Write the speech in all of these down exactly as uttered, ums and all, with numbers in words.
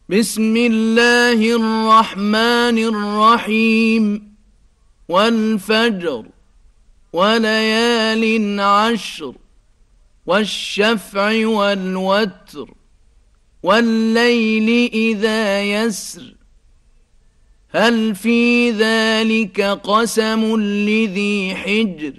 بسم الله الرحمن الرحيم والفجر وليال عشر والشفع والوتر والليل إذا يسر هل في ذلك قسم لذي حجر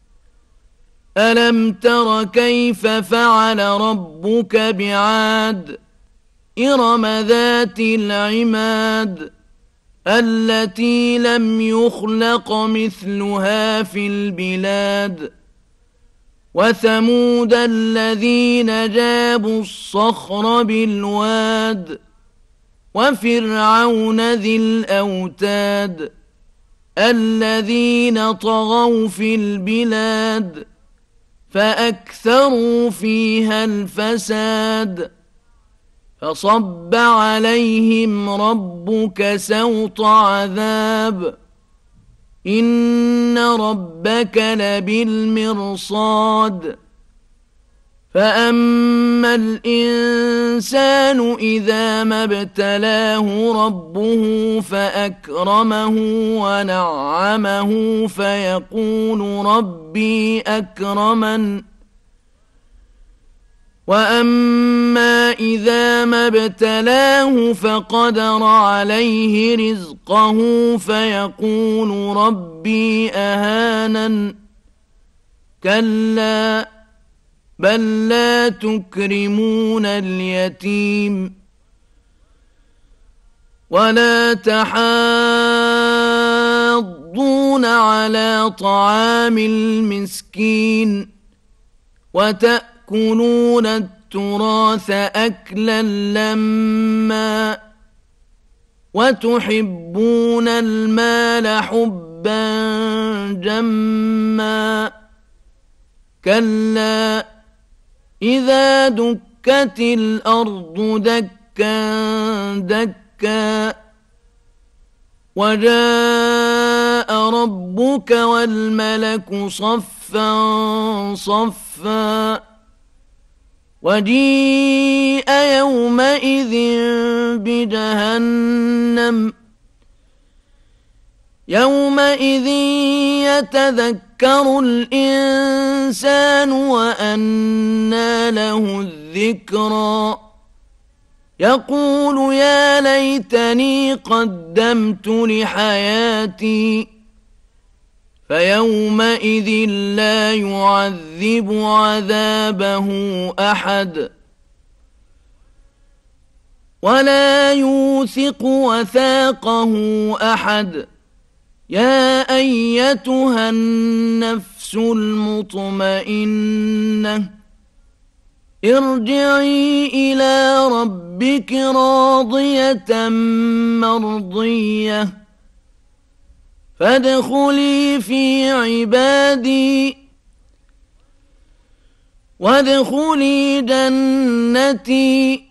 ألم تر كيف فعل ربك بعاد إرم ذات العماد التي لم يخلق مثلها في البلاد وثمود الذين جابوا الصخر بالواد وفرعون ذي الأوتاد الذين طغوا في البلاد فأكثروا فيها الفساد فصب عليهم ربك سوط عذاب إن ربك لبالمرصاد فأما الإنسان إذا ما ابتلاه ربه فأكرمه ونعمه فيقول ربي أكرمن وأما إذا ما ابتلاه فقدر عليه رزقه فيقول ربي أهانن كلا بل لا تكرمون اليتيم ولا تحاضون على طعام المسكين وتأكلون التراث أكلا لما وتحبون المال حبا جما كلا إذا دكت الأرض دكا دكا وجاء ربك والملك صفا صفا وجيء يومئذ بجهنم يومئذ يتذكر الإنسان وأنى له الذكرى يقول يا ليتني قدمت لحياتي فيومئذ لا يعذب عذابه أحد ولا يوثق وثاقه أحد يا أيتها النفس المطمئنة ارجعي إلى ربك راضية مرضية فادخلي في عبادي وادخلي جنتي